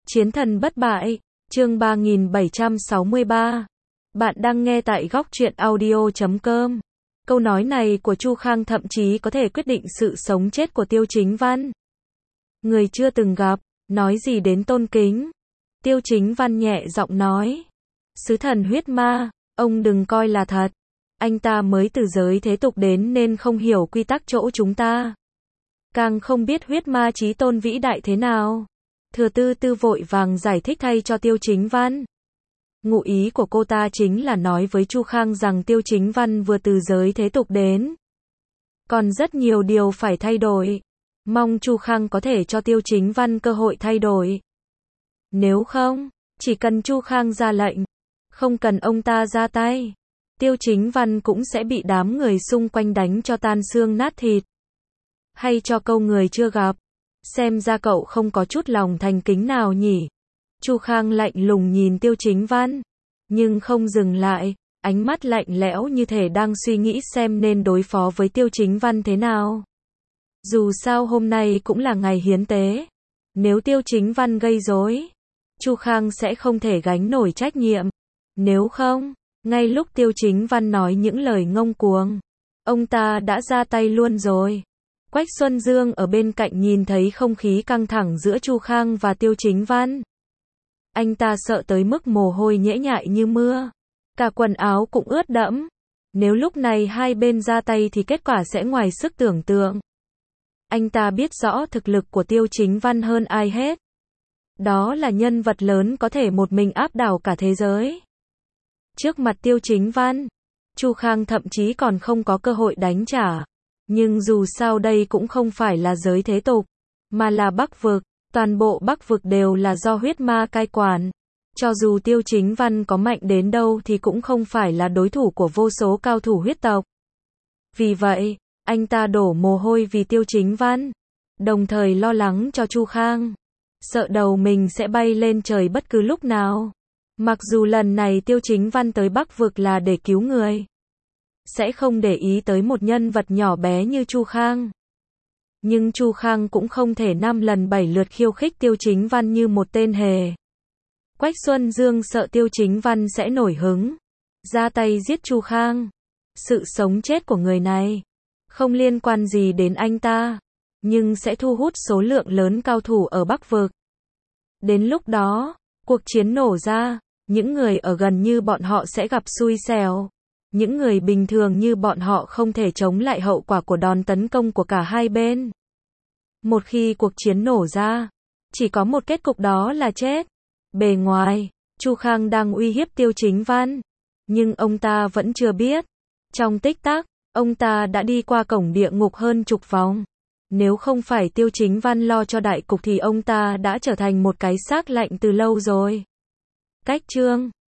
Chiến thần bất bại, chương 3763. Bạn đang nghe tại góc truyện audio.com. Câu nói này của Chu Khang thậm chí có thể quyết định sự sống chết của Tiêu Chính Văn. Người chưa từng gặp, nói gì đến tôn kính. Tiêu Chính Văn nhẹ giọng nói. Sứ thần huyết ma, ông đừng coi là thật. Anh ta mới từ giới thế tục đến nên không hiểu quy tắc chỗ chúng ta. Càng không biết huyết ma chí tôn vĩ đại thế nào. Thừa Tư Tư vội vàng giải thích thay cho Tiêu Chính Văn. Ngụ ý của cô ta chính là nói với Chu Khang rằng Tiêu Chính Văn vừa từ giới thế tục đến. Còn rất nhiều điều phải thay đổi. Mong Chu Khang có thể cho Tiêu Chính Văn cơ hội thay đổi. Nếu không, chỉ cần Chu Khang ra lệnh, không cần ông ta ra tay, Tiêu Chính Văn cũng sẽ bị đám người xung quanh đánh cho tan xương nát thịt. Hay cho câu người chưa gặp. Xem ra cậu không có chút lòng thành kính nào nhỉ. Chu Khang lạnh lùng nhìn Tiêu Chính Văn, nhưng không dừng lại, ánh mắt lạnh lẽo như thể đang suy nghĩ xem nên đối phó với Tiêu Chính Văn thế nào. Dù sao hôm nay cũng là ngày hiến tế. Nếu Tiêu Chính Văn gây rối, Chu Khang sẽ không thể gánh nổi trách nhiệm. Nếu không, ngay lúc Tiêu Chính Văn nói những lời ngông cuồng, ông ta đã ra tay luôn rồi. Quách Xuân Dương ở bên cạnh nhìn thấy không khí căng thẳng giữa Chu Khang và Tiêu Chính Văn. Anh ta sợ tới mức mồ hôi nhễ nhại như mưa. Cả quần áo cũng ướt đẫm. Nếu lúc này hai bên ra tay thì kết quả sẽ ngoài sức tưởng tượng. Anh ta biết rõ thực lực của Tiêu Chính Văn hơn ai hết. Đó là nhân vật lớn có thể một mình áp đảo cả thế giới. Trước mặt Tiêu Chính Văn, Chu Khang thậm chí còn không có cơ hội đánh trả. Nhưng dù sao đây cũng không phải là giới thế tục, mà là Bắc vực, toàn bộ Bắc vực đều là do huyết ma cai quản. Cho dù Tiêu Chính Văn có mạnh đến đâu thì cũng không phải là đối thủ của vô số cao thủ huyết tộc. Vì vậy, anh ta đổ mồ hôi vì Tiêu Chính Văn, đồng thời lo lắng cho Chu Khang, sợ đầu mình sẽ bay lên trời bất cứ lúc nào. Mặc dù lần này Tiêu Chính Văn tới Bắc vực là để cứu người, sẽ không để ý tới một nhân vật nhỏ bé như Chu Khang. Nhưng Chu Khang cũng không thể 5 lần 7 lượt khiêu khích Tiêu Chính Văn như một tên hề. Quách Xuân Dương sợ Tiêu Chính Văn sẽ nổi hứng, ra tay giết Chu Khang. Sự sống chết của người này không liên quan gì đến anh ta, nhưng sẽ thu hút số lượng lớn cao thủ ở Bắc vực. Đến lúc đó, cuộc chiến nổ ra, những người ở gần như bọn họ sẽ gặp xui xẻo. Những người bình thường như bọn họ không thể chống lại hậu quả của đòn tấn công của cả hai bên. Một khi cuộc chiến nổ ra, chỉ có một kết cục đó là chết. Bề ngoài, Chu Khang đang uy hiếp Tiêu Chính Văn, nhưng ông ta vẫn chưa biết. Trong tích tắc, ông ta đã đi qua cổng địa ngục hơn chục vòng. Nếu không phải Tiêu Chính Văn lo cho đại cục thì ông ta đã trở thành một cái xác lạnh từ lâu rồi. Cách chương